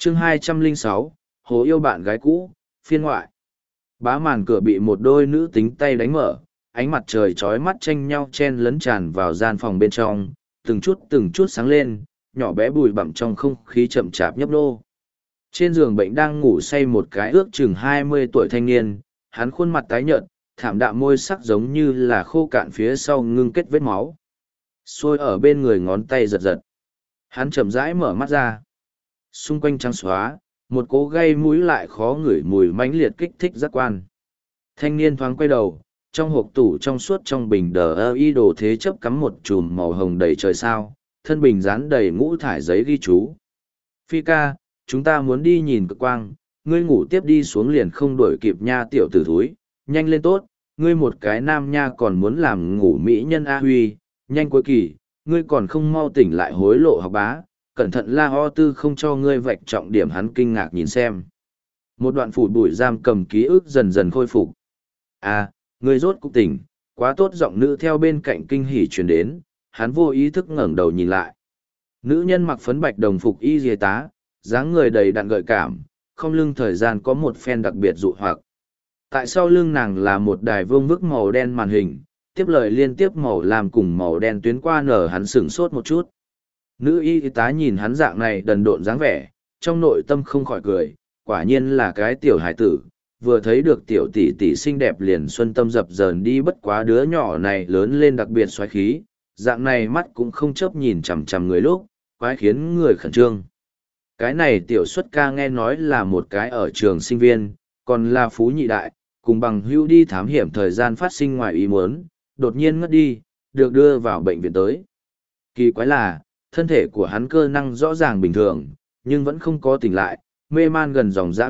chương 206, Hồ yêu bạn gái cũ, phiên ngoại. Bá màn cửa bị một đôi nữ tính tay đánh mở, ánh mặt trời chói mắt tranh nhau chen lấn tràn vào gian phòng bên trong, từng chút sáng lên, nhỏ bé bụi bặm trong không khí chậm chạp nhấp nô. Trên giường bệnh đang ngủ say một cái ước chừng 20 tuổi thanh niên, hắn khuôn mặt tái nhợt, thảm đạm môi sắc giống như là khô cạn phía sau ngưng kết vết máu. Sôi ở bên người ngón tay giật giật. Hắn chậm rãi mở mắt ra. Xung quanh trắng xóa, một cỗ gây mũi lại khó ngửi mùi mãnh liệt kích thích giác quan. Thanh niên thoáng quay đầu, trong hộp tủ trong suốt trong bình đờ ơ y đồ thế chấp cắm một chùm màu hồng đầy trời sao, thân bình dán đầy ngũ thải giấy ghi chú. Phi ca, chúng ta muốn đi nhìn cực quang, ngươi ngủ tiếp đi xuống liền không đuổi kịp nha tiểu tử thúi, nhanh lên tốt, ngươi một cái nam nha còn muốn làm ngủ mỹ nhân A Huy, nhanh cuối kỳ, ngươi còn không mau tỉnh lại hối lộ học bá, cẩn thận la ho tư không cho ngươi vạch trọng điểm. Hắn kinh ngạc nhìn xem. Một đoạn phủ bụi giam cầm ký ức dần dần khôi phục. À, ngươi rốt cục tỉnh, quá tốt. Giọng nữ theo bên cạnh kinh hỉ truyền đến, hắn vô ý thức ngẩng đầu nhìn lại. Nữ nhân mặc phấn bạch đồng phục y y tá, dáng người đầy đặn gợi cảm, không lưng thời gian có một phen đặc biệt dụ hoặc. Tại sau lưng nàng là một đài vương vức màu đen màn hình, tiếp lời liên tiếp màu làm cùng màu đen tuyến qua nở. Hắn sửng sốt một chút. Nữ y tá nhìn hắn dạng này đần độn dáng vẻ, trong nội tâm không khỏi cười, quả nhiên là cái tiểu hải tử, vừa thấy được tiểu tỷ tỷ xinh đẹp liền xuân tâm dập dờn đi. Bất quá đứa nhỏ này lớn lên đặc biệt xoáy khí, dạng này mắt cũng không chớp nhìn chằm chằm người lúc, quái khiến người khẩn trương. Cái này tiểu xuất ca nghe nói là một cái ở trường sinh viên, còn là phú nhị đại, cùng bằng hữu đi thám hiểm thời gian phát sinh ngoài ý muốn, đột nhiên ngất đi, được đưa vào bệnh viện tới. Kỳ quái là, thân thể của hắn cơ năng rõ ràng bình thường, nhưng vẫn không có tỉnh lại, mê man gần dòng dã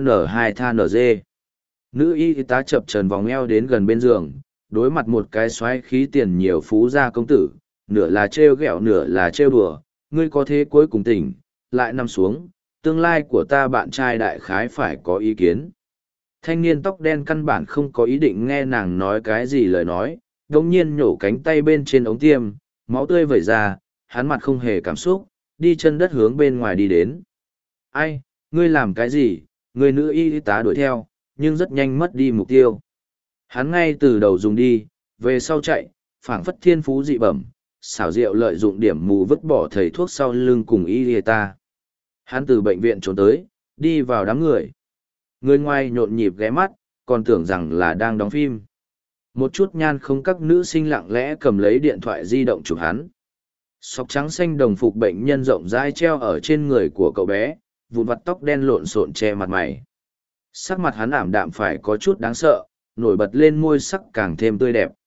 GN2THNG. Nữ y tá chập chờn vòng eo đến gần bên giường, đối mặt một cái xoáy khí tiền nhiều phú gia công tử, nửa là trêu ghẹo nửa là trêu đùa, ngươi có thế cuối cùng tỉnh, lại nằm xuống, tương lai của ta bạn trai đại khái phải có ý kiến. Thanh niên tóc đen căn bản không có ý định nghe nàng nói cái gì lời nói, đồng nhiên nhổ cánh tay bên trên ống tiêm, máu tươi vẩy ra, hắn mặt không hề cảm xúc, đi chân đất hướng bên ngoài đi đến. Ai, ngươi làm cái gì? Người nữ y tá đuổi theo, nhưng rất nhanh mất đi mục tiêu. Hắn ngay từ đầu dùng đi, về sau chạy, phảng phất thiên phú dị bẩm, xảo diệu lợi dụng điểm mù vứt bỏ thầy thuốc sau lưng cùng y ta. Hắn từ bệnh viện trốn tới, đi vào đám người. Người ngoài nhộn nhịp ghé mắt, còn tưởng rằng là đang đóng phim. Một chút nhan không các nữ sinh lặng lẽ cầm lấy điện thoại di động chụp hắn. Sọc trắng xanh đồng phục bệnh nhân rộng rãi treo ở trên người của cậu bé, vụn vặt tóc đen lộn xộn che mặt mày. Sắc mặt hắn ảm đạm phải có chút đáng sợ, nổi bật lên môi sắc càng thêm tươi đẹp.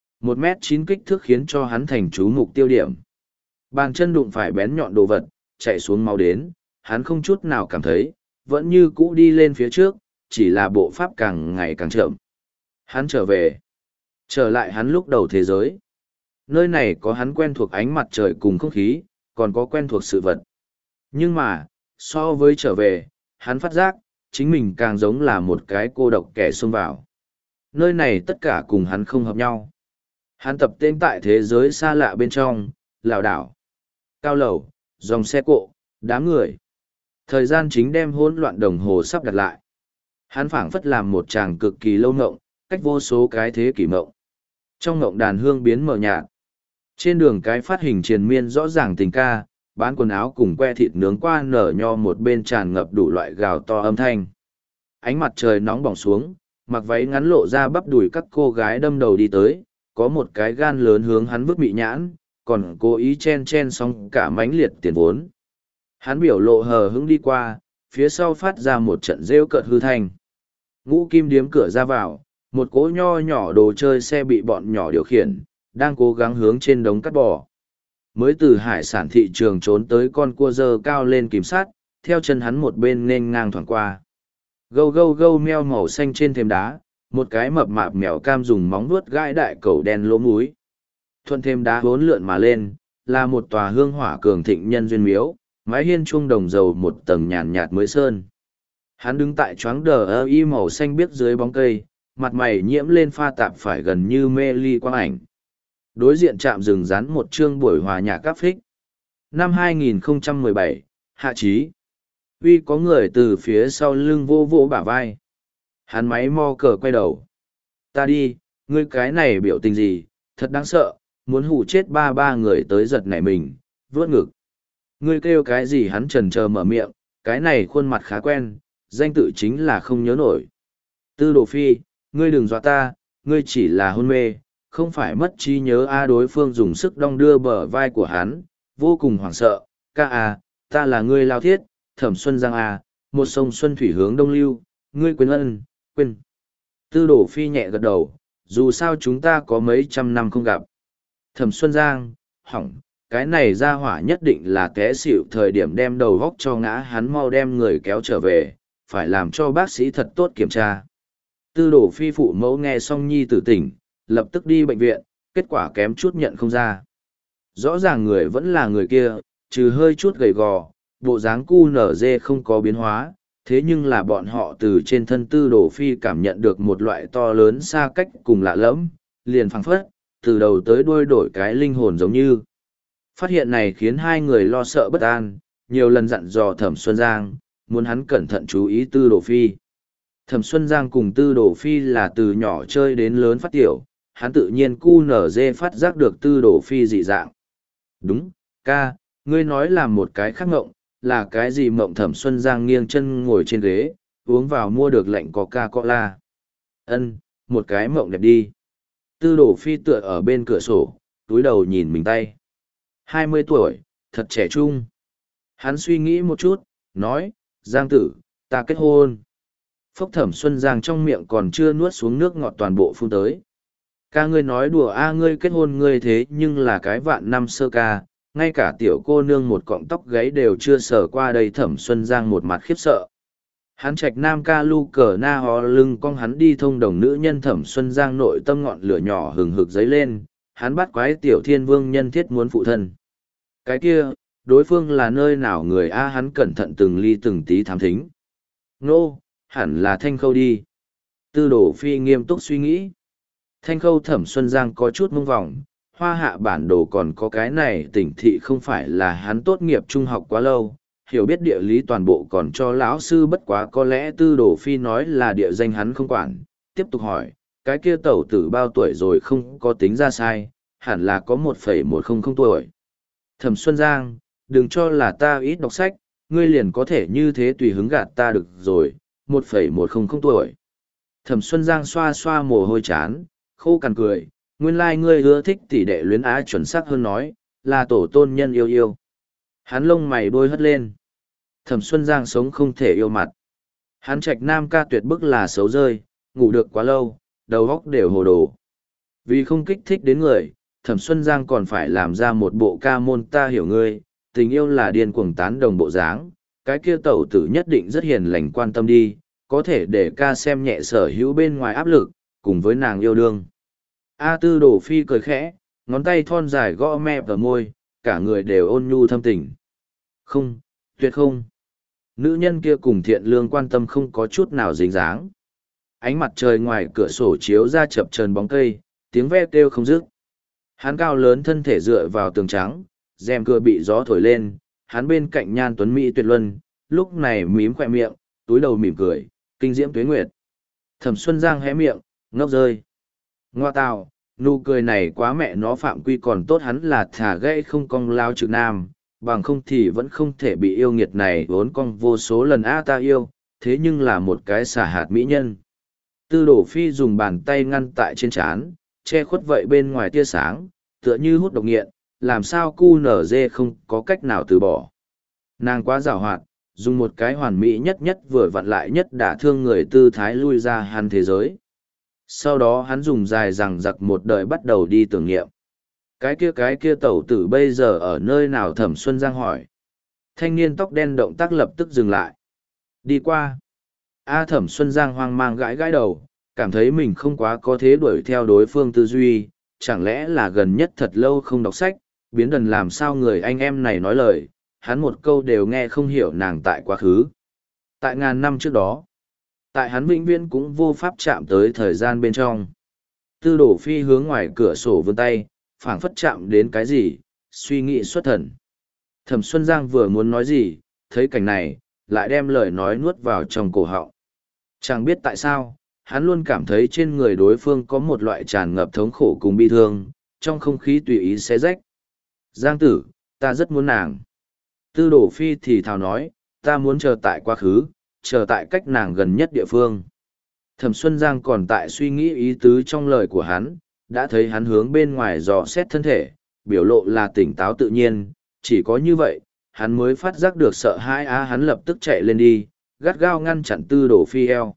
1m9 kích thước khiến cho hắn thành chú mục tiêu điểm. Bàn chân đụng phải bén nhọn đồ vật, chạy xuống máu đến, hắn không chút nào cảm thấy, vẫn như cũ đi lên phía trước, chỉ là bộ pháp càng ngày càng chậm. Hắn trở về. Trở lại hắn lúc đầu thế giới. Nơi này có hắn quen thuộc ánh mặt trời cùng không khí, còn có quen thuộc sự vật. Nhưng mà, so với trở về, hắn phát giác, chính mình càng giống là một cái cô độc kẻ xông vào. Nơi này tất cả cùng hắn không hợp nhau. Hắn tập tên tại thế giới xa lạ bên trong, lảo đảo, cao lầu, dòng xe cộ, đám người. Thời gian chính đem hỗn loạn đồng hồ sắp đặt lại. Hắn phảng phất làm một chàng cực kỳ lâu ngộng, cách vô số cái thế kỷ mộng. Trong ngộng đàn hương biến mờ nhạt. Trên đường cái phát hình triền miên rõ ràng tình ca, bán quần áo cùng que thịt nướng qua nở nho một bên tràn ngập đủ loại gào to âm thanh. Ánh mặt trời nóng bỏng xuống, mặc váy ngắn lộ ra bắp đùi các cô gái đâm đầu đi tới, có một cái gan lớn hướng hắn vứt mị nhãn, còn cố ý chen chen xong cả mánh liệt tiền vốn. Hắn biểu lộ hờ hững đi qua, phía sau phát ra một trận rêu cợt hư thanh. Ngũ kim điếm cửa ra vào, một cỗ nho nhỏ đồ chơi xe bị bọn nhỏ điều khiển, đang cố gắng hướng trên đống cắt bò. Mới từ hải sản thị trường trốn tới con cua dơ cao lên kìm sát, theo chân hắn một bên nên ngang thoảng qua. Gâu gâu gâu meo màu xanh trên thềm đá, một cái mập mạp mèo cam dùng móng vuốt gãi đại cẩu đen lỗ múi. Thuận thềm đá hốn lượn mà lên, là một tòa hương hỏa cường thịnh nhân duyên miếu, mái hiên chuông đồng dầu một tầng nhàn nhạt mới sơn. Hắn đứng tại choáng đờ ơ y màu xanh biếc dưới bóng cây, mặt mày nhiễm lên pha tạp phải gần như mê ly quang ảnh. Đối diện trạm rừng rắn một chương buổi hòa nhạc cáp phích. Năm 2017, hạ trí. Uy có người từ phía sau lưng vô vô bả vai. Hắn máy mo cờ quay đầu. Ta đi, ngươi cái này biểu tình gì, thật đáng sợ, muốn hù chết ba người tới giật nảy mình, vớt ngực. Ngươi kêu cái gì hắn trần chờ mở miệng, cái này khuôn mặt khá quen, danh tự chính là không nhớ nổi. Tư Đồ Phi, ngươi đừng dọa ta, ngươi chỉ là hôn mê, không phải mất trí nhớ đối phương dùng sức đong đưa bờ vai của hắn, vô cùng hoảng sợ, ca ta là ngươi lao thiết, Thẩm Xuân Giang một sông xuân thủy hướng đông lưu, ngươi quên ân, quên. Tư Đồ Phi nhẹ gật đầu, dù sao chúng ta có mấy trăm năm không gặp. Thẩm Xuân Giang, hỏng, cái này ra hỏa nhất định là té xỉu thời điểm đem đầu góc cho ngã, hắn mau đem người kéo trở về, phải làm cho bác sĩ thật tốt kiểm tra. Tư Đồ Phi phụ mẫu nghe xong nhi tử tỉnh, lập tức đi bệnh viện, kết quả kém chút nhận không ra. Rõ ràng người vẫn là người kia, trừ hơi chút gầy gò, bộ dáng cu nở dê không có biến hóa, thế nhưng là bọn họ từ trên thân Tư Đồ Phi cảm nhận được một loại to lớn xa cách cùng lạ lẫm, liền phảng phất, từ đầu tới đuôi đổi cái linh hồn giống như. Phát hiện này khiến hai người lo sợ bất an, nhiều lần dặn dò Thẩm Xuân Giang, muốn hắn cẩn thận chú ý Tư Đồ Phi. Thẩm Xuân Giang cùng Tư Đồ Phi là từ nhỏ chơi đến lớn phát tiểu, hắn tự nhiên cu nở dê phát giác được Tư Đồ Phi dị dạng. Đúng, ca, ngươi nói là một cái khác ngộng, là cái gì mộng? Thẩm Xuân Giang nghiêng chân ngồi trên ghế, uống vào mua được lạnh Coca-Cola. Ân, một cái mộng đẹp đi. Tư Đồ Phi tựa ở bên cửa sổ, túi đầu nhìn mình tay. 20 tuổi, thật trẻ trung. Hắn suy nghĩ một chút, nói, Giang tử, ta kết hôn. Phốc Thẩm Xuân Giang trong miệng còn chưa nuốt xuống nước ngọt toàn bộ phun tới. Ca ngươi nói đùa ngươi kết hôn ngươi thế nhưng là cái vạn năm sơ ca, ngay cả tiểu cô nương một cọng tóc gáy đều chưa sờ qua đây. Thẩm Xuân Giang một mặt khiếp sợ. Hắn trạch nam ca lu cờ na hò lưng cong hắn đi thông đồng nữ nhân. Thẩm Xuân Giang nội tâm ngọn lửa nhỏ hừng hực dấy lên, hắn bắt quái tiểu thiên vương nhân thiết muốn phụ thân. Cái kia, đối phương là nơi nào người hắn cẩn thận từng ly từng tí thám thính. Nô, hẳn là Thanh Khâu đi. Tư Đồ Phi nghiêm túc suy nghĩ. Thanh Khâu. Thẩm Xuân Giang có chút mông vòng, hoa hạ bản đồ còn có cái này tỉnh thị không phải là hắn tốt nghiệp trung học quá lâu, hiểu biết địa lý toàn bộ còn cho lão sư, bất quá có lẽ Tư Đồ Phi nói là địa danh hắn không quản. Tiếp tục hỏi, cái kia tẩu tử bao tuổi rồi? Không có tính ra sai, hẳn là có 1,100 tuổi. Thẩm Xuân Giang, đừng cho là ta ít đọc sách, ngươi liền có thể như thế tùy hứng gạt ta được rồi, 1,100 tuổi. Thẩm Xuân Giang xoa xoa mồ hôi chán, khô cằn cười, nguyên lai ngươi ưa thích tỷ đệ luyến chuẩn xác hơn nói, là tổ tôn nhân yêu yêu. Hắn lông mày đôi hất lên. Thẩm Xuân Giang sống không thể yêu mặt. Hắn trạch nam ca tuyệt bức là xấu rơi, ngủ được quá lâu, đầu óc đều hồ đồ. Vì không kích thích đến người, Thẩm Xuân Giang còn phải làm ra một bộ ca môn ta hiểu ngươi, tình yêu là điên cuồng tán đồng bộ dáng, cái kia tẩu tử nhất định rất hiền lành quan tâm đi, có thể để ca xem nhẹ sở hữu bên ngoài áp lực, cùng với nàng yêu đương. Tư Đồ Phi cười khẽ, ngón tay thon dài gõ mép vào môi, cả người đều ôn nhu thâm tình. Không, tuyệt không. Nữ nhân kia cùng thiện lương quan tâm không có chút nào dính dáng. Ánh mặt trời ngoài cửa sổ chiếu ra chập chờn bóng cây, tiếng ve kêu không dứt. Hắn cao lớn thân thể dựa vào tường trắng, rèm cửa bị gió thổi lên, hắn bên cạnh nhan tuấn mỹ tuyệt luân, lúc này mím khỏe miệng, túi đầu mỉm cười, kinh diễm tuế nguyệt. Thẩm Xuân Giang hé miệng, ngốc rơi. Ngoa tào, nụ cười này quá mẹ nó phạm quy, còn tốt hắn là thả gãy không cong lao trực nam, bằng không thì vẫn không thể bị yêu nghiệt này vốn cong vô số lần ta yêu, thế nhưng là một cái xả hạt mỹ nhân. Tư Đồ Phi dùng bàn tay ngăn tại trên trán, che khuất vậy bên ngoài tia sáng, tựa như hút độc nghiện, làm sao cu nở dê không có cách nào từ bỏ. Nàng quá giàu hoạt, dùng một cái hoàn mỹ nhất nhất vừa vặn lại nhất đả thương người tư thái lui ra hắn thế giới. Sau đó hắn dùng dài rằng giặc một đời bắt đầu đi tưởng niệm. Cái kia tẩu tử bây giờ ở nơi nào? Thẩm Xuân Giang hỏi. Thanh niên tóc đen động tác lập tức dừng lại. Đi qua. Thẩm Xuân Giang hoang mang gãi gãi đầu, cảm thấy mình không quá có thế đuổi theo đối phương tư duy, chẳng lẽ là gần nhất thật lâu không đọc sách, biến đần làm sao người anh em này nói lời, hắn một câu đều nghe không hiểu nàng tại quá khứ. Tại ngàn năm trước đó, tại hắn vĩnh viễn cũng vô pháp chạm tới thời gian bên trong. Tư Đồ Phi hướng ngoài cửa sổ vươn tay, phảng phất chạm đến cái gì, suy nghĩ xuất thần. Thẩm Xuân Giang vừa muốn nói gì, thấy cảnh này, lại đem lời nói nuốt vào trong cổ họng. Chẳng biết tại sao, hắn luôn cảm thấy trên người đối phương có một loại tràn ngập thống khổ cùng bi thương, trong không khí tùy ý xé rách. Giang tử, ta rất muốn nàng. Tư Đồ Phi thì thào nói, ta muốn chờ tại quá khứ, chờ tại cách nàng gần nhất địa phương. Thẩm Xuân Giang còn tại suy nghĩ ý tứ trong lời của hắn, đã thấy hắn hướng bên ngoài dò xét thân thể, biểu lộ là tỉnh táo tự nhiên, chỉ có như vậy, hắn mới phát giác được sợ hãi hắn lập tức chạy lên đi, gắt gao ngăn chặn Tư Đồ Phi eo.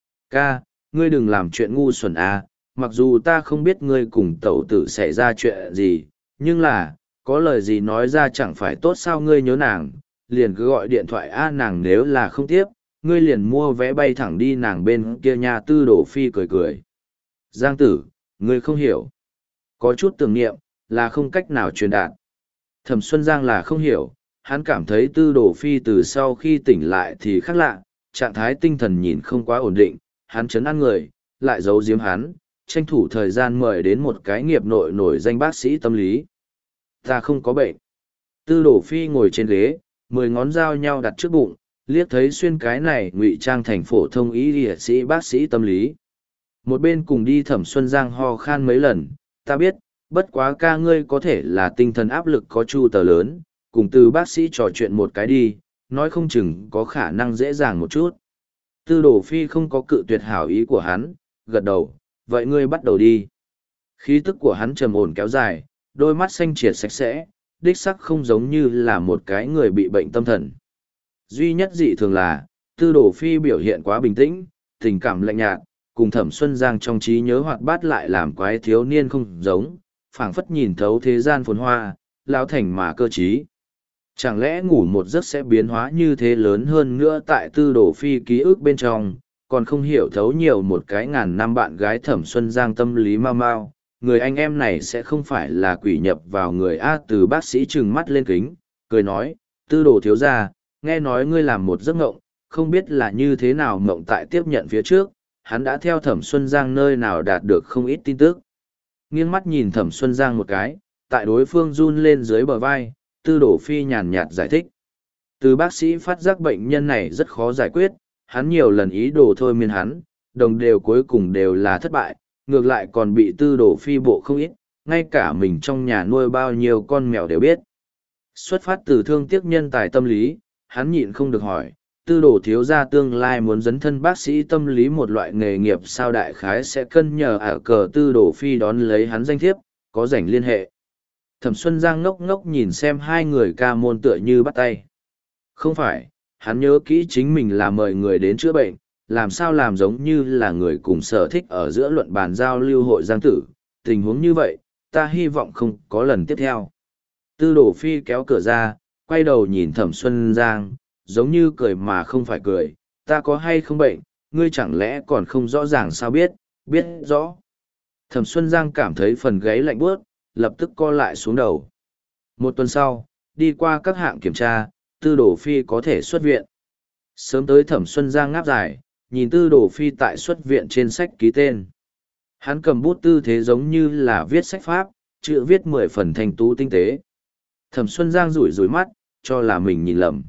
Ca, ngươi đừng làm chuyện ngu xuẩn mặc dù ta không biết ngươi cùng tẩu tử xảy ra chuyện gì, nhưng là, có lời gì nói ra chẳng phải tốt sao ngươi nhớ nàng, liền cứ gọi điện thoại nàng nếu là không tiếp, ngươi liền mua vé bay thẳng đi nàng bên kia nhà. Tư Đồ Phi cười cười. Giang tử, ngươi không hiểu. Có chút tưởng niệm, là không cách nào truyền đạt. Thẩm Xuân Giang là không hiểu, hắn cảm thấy Tư Đồ Phi từ sau khi tỉnh lại thì khác lạ, trạng thái tinh thần nhìn không quá ổn định, hắn chấn an người, lại giấu giếm hắn, tranh thủ thời gian mời đến một cái nghiệp nội nổi danh bác sĩ tâm lý. Ta không có bệnh. Tư Đồ Phi ngồi trên ghế, 10 ngón dao nhau đặt trước bụng, liếc thấy xuyên cái này ngụy trang thành phổ thông y sĩ bác sĩ tâm lý. Một bên cùng đi Thẩm Xuân Giang ho khan mấy lần, ta biết, bất quá ca ngươi có thể là tinh thần áp lực có chu tờ lớn, cùng từ bác sĩ trò chuyện một cái đi, nói không chừng có khả năng dễ dàng một chút. Tư Đồ Phi không có cự tuyệt hảo ý của hắn, gật đầu, vậy ngươi bắt đầu đi. Khí tức của hắn trầm ổn kéo dài, đôi mắt xanh triệt sạch sẽ, đích sắc không giống như là một cái người bị bệnh tâm thần. Duy nhất dị thường là, Tư Đồ Phi biểu hiện quá bình tĩnh, tình cảm lạnh nhạt, cùng Thẩm Xuân Giang trong trí nhớ hoạt bát lại làm quái thiếu niên không giống, phảng phất nhìn thấu thế gian phồn hoa, lão thành mà cơ trí. Chẳng lẽ ngủ một giấc sẽ biến hóa như thế lớn hơn nữa tại Tư Đồ Phi ký ức bên trong, còn không hiểu thấu nhiều một cái ngàn năm bạn gái Thẩm Xuân Giang tâm lý mau mau, người anh em này sẽ không phải là quỷ nhập vào người từ bác sĩ trừng mắt lên kính, cười nói, Tư Đồ thiếu gia, nghe nói ngươi làm một giấc ngộng, không biết là như thế nào ngộng tại tiếp nhận phía trước, hắn đã theo Thẩm Xuân Giang nơi nào đạt được không ít tin tức. Nghiêng mắt nhìn Thẩm Xuân Giang một cái, tại đối phương run lên dưới bờ vai, Tư Đồ Phi nhàn nhạt giải thích. Từ bác sĩ phát giác bệnh nhân này rất khó giải quyết, hắn nhiều lần ý đồ thôi miên hắn, đồng đều cuối cùng đều là thất bại, ngược lại còn bị Tư Đồ Phi bộ không ít, ngay cả mình trong nhà nuôi bao nhiêu con mèo đều biết. Xuất phát từ thương tiếc nhân tài tâm lý, hắn nhịn không được hỏi, Tư Đồ thiếu gia tương lai muốn dấn thân bác sĩ tâm lý một loại nghề nghiệp sao đại khái sẽ cân nhờ cờ. Tư Đồ Phi đón lấy hắn danh thiếp, có rảnh liên hệ. Thẩm Xuân Giang ngốc ngốc nhìn xem hai người ca môn tựa như bắt tay. Không phải, hắn nhớ kỹ chính mình là mời người đến chữa bệnh, làm sao làm giống như là người cùng sở thích ở giữa luận bàn giao lưu hội Giang tử. Tình huống như vậy, ta hy vọng không có lần tiếp theo. Tư Đồ Phi kéo cửa ra, quay đầu nhìn Thẩm Xuân Giang, giống như cười mà không phải cười, ta có hay không bệnh, ngươi chẳng lẽ còn không rõ ràng sao biết, biết rõ. Thẩm Xuân Giang cảm thấy phần gáy lạnh buốt, lập tức co lại xuống đầu. Một tuần sau, đi qua các hạng kiểm tra, Tư Đồ Phi có thể xuất viện. Sớm tới Thẩm Xuân Giang ngáp dài, nhìn Tư Đồ Phi tại xuất viện trên sách ký tên. Hắn cầm bút tư thế giống như là viết sách pháp, chữ viết 10 phần thành tú tinh tế. Thẩm Xuân Giang rủi rủi mắt, cho là mình nhìn lầm.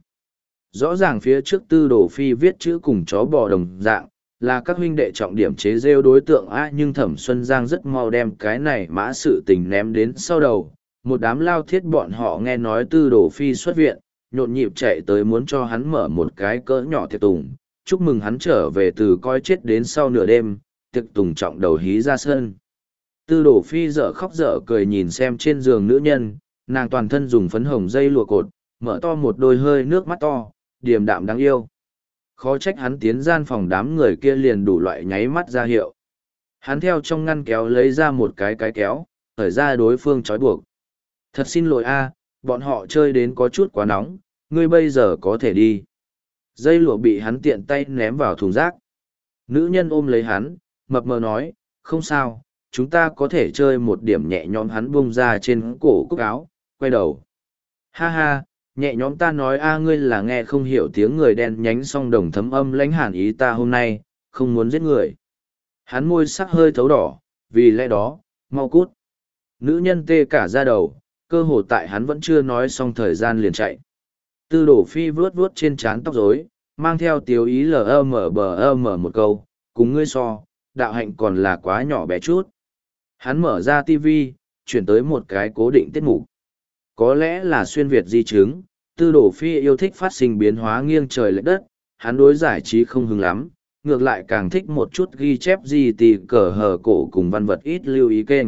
Rõ ràng phía trước Tư Đồ Phi viết chữ cùng chó bò đồng dạng, là các huynh đệ trọng điểm chế rêu đối tượng nhưng Thẩm Xuân Giang rất mau đem cái này mã sự tình ném đến sau đầu. Một đám lao thiết bọn họ nghe nói Tư Đồ Phi xuất viện, nhộn nhịp chạy tới muốn cho hắn mở một cái cỡ nhỏ tiệc tùng, chúc mừng hắn trở về từ coi chết đến sau nửa đêm, tiệc tùng trọng đầu hí ra sân. Tư Đồ Phi dở khóc dở cười nhìn xem trên giường nữ nhân, nàng toàn thân dùng phấn hồng dây lụa cột, mở to một đôi hơi nước mắt to, điềm đạm đáng yêu. Khó trách hắn tiến gian phòng đám người kia liền đủ loại nháy mắt ra hiệu. Hắn theo trong ngăn kéo lấy ra một cái kéo, khởi ra đối phương trói buộc. Thật xin lỗi bọn họ chơi đến có chút quá nóng, ngươi bây giờ có thể đi. Dây lụa bị hắn tiện tay ném vào thùng rác. Nữ nhân ôm lấy hắn, mập mờ nói, không sao, chúng ta có thể chơi một điểm nhẹ nhõm. Hắn bung ra trên cổ cúc áo, quay đầu. Ha ha, nhẹ nhõm ta nói ngươi là nghe không hiểu tiếng người đen nhánh song đồng thấm âm lãnh hàn ý ta hôm nay, không muốn giết người. Hắn môi sắc hơi thấu đỏ, vì lẽ đó, mau cút. Nữ nhân tê cả da đầu, cơ hồ tại hắn vẫn chưa nói xong thời gian liền chạy. Tư Đồ Phi vuốt vuốt trên trán tóc rối, mang theo tiếu ý LMBM một câu, cùng ngươi so, đạo hạnh còn là quá nhỏ bé chút. Hắn mở ra TV, chuyển tới một cái cố định tiết mục. Có lẽ là xuyên Việt di chứng, Tư Đồ Phi yêu thích phát sinh biến hóa nghiêng trời lệch đất, hắn đối giải trí không hứng lắm, ngược lại càng thích một chút ghi chép gì tì cờ hờ cổ cùng văn vật ít lưu ý kênh.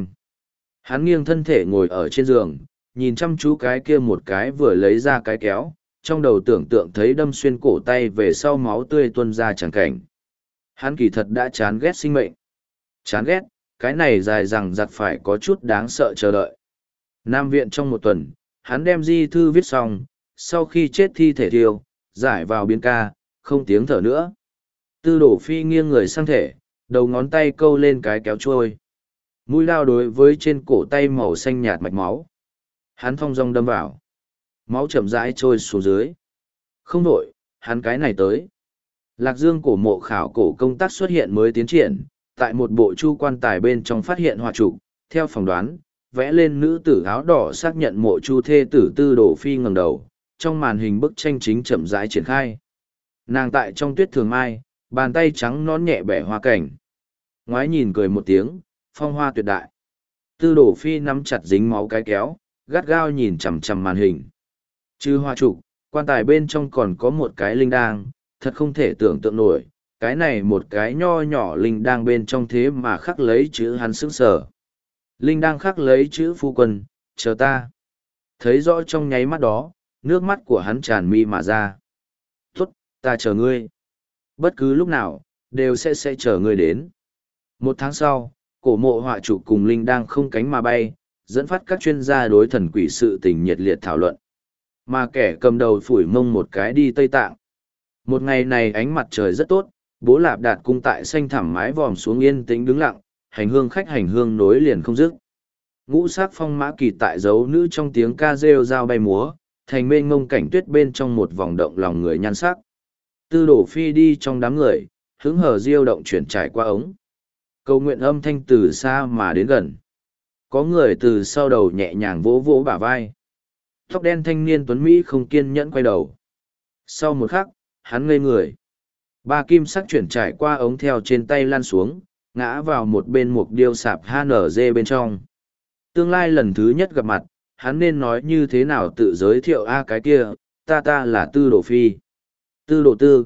Hắn nghiêng thân thể ngồi ở trên giường, nhìn chăm chú cái kia một cái vừa lấy ra cái kéo, trong đầu tưởng tượng thấy đâm xuyên cổ tay về sau máu tươi tuôn ra chẳng cảnh. Hắn kỳ thật đã chán ghét sinh mệnh. Chán ghét, cái này dài rằng giặc phải có chút đáng sợ chờ đợi. Nam viện trong một tuần, hắn đem di thư viết xong, sau khi chết thi thể thiêu, giải vào biên ca, không tiếng thở nữa. Tư Đồ Phi nghiêng người sang thể, đầu ngón tay câu lên cái kéo trôi. Mũi lao đối với trên cổ tay màu xanh nhạt mạch máu. Hắn thong dong đâm vào. Máu chậm rãi trôi xuống dưới. Không đổi, hắn cái này tới. Lạc Dương cổ mộ khảo cổ công tác xuất hiện mới tiến triển, tại một bộ chu quan tài bên trong phát hiện họa trục, theo phỏng đoán, vẽ lên nữ tử áo đỏ xác nhận mộ chu thê tử Tư Đồ Phi ngẩng đầu, trong màn hình bức tranh chính chậm rãi triển khai. Nàng tại trong tuyết thường mai, bàn tay trắng nón nhẹ bẻ hoa cảnh. Ngoái nhìn cười một tiếng, phong hoa tuyệt đại. Tư Đồ Phi nắm chặt dính máu cái kéo, gắt gao nhìn chằm chằm màn hình. Trừ hoa trục, quan tài bên trong còn có một cái linh đang, thật không thể tưởng tượng nổi, cái này một cái nho nhỏ linh đang bên trong thế mà khắc lấy chữ hắn sững sờ. Linh đang khắc lấy chữ phu quân, chờ ta. Thấy rõ trong nháy mắt đó, nước mắt của hắn tràn mi mà ra. Tốt, ta chờ ngươi. Bất cứ lúc nào, đều sẽ chờ ngươi đến. Một tháng sau, cổ mộ họa chủ cùng linh đang không cánh mà bay, dẫn phát các chuyên gia đối thần quỷ sự tình nhiệt liệt thảo luận. Mà kẻ cầm đầu phủi mông một cái đi Tây Tạng. Một ngày này ánh mặt trời rất tốt, Bố Lạp Đạt cung tại xanh thẳm mái vòm xuống yên tĩnh đứng lặng, hành hương khách hành hương nối liền không dứt. Ngũ sắc phong mã kỳ tại dấu nữ trong tiếng ca rêu rao bay múa, thành mênh ngông cảnh tuyết bên trong một vòng động lòng người nhan sắc. Tư Đồ Phi đi trong đám người, hứng hở diêu động chuyển trải qua ống. Cầu nguyện âm thanh từ xa mà đến gần. Có người từ sau đầu nhẹ nhàng vỗ vỗ bả vai. Tóc đen thanh niên tuấn Mỹ không kiên nhẫn quay đầu. Sau một khắc, hắn ngây người. Ba kim sắc chuyển trải qua ống theo trên tay lan xuống, ngã vào một bên mục điêu sạp HNG bên trong. Tương lai lần thứ nhất gặp mặt, hắn nên nói như thế nào tự giới thiệu cái kia, ta là Tư Đồ Phi. Tư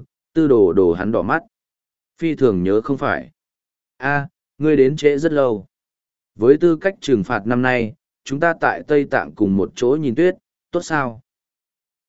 đồ đồ hắn đỏ mắt. Phi thường nhớ không phải. Ngươi đến trễ rất lâu. Với tư cách trừng phạt năm nay, chúng ta tại Tây Tạng cùng một chỗ nhìn tuyết, tốt sao?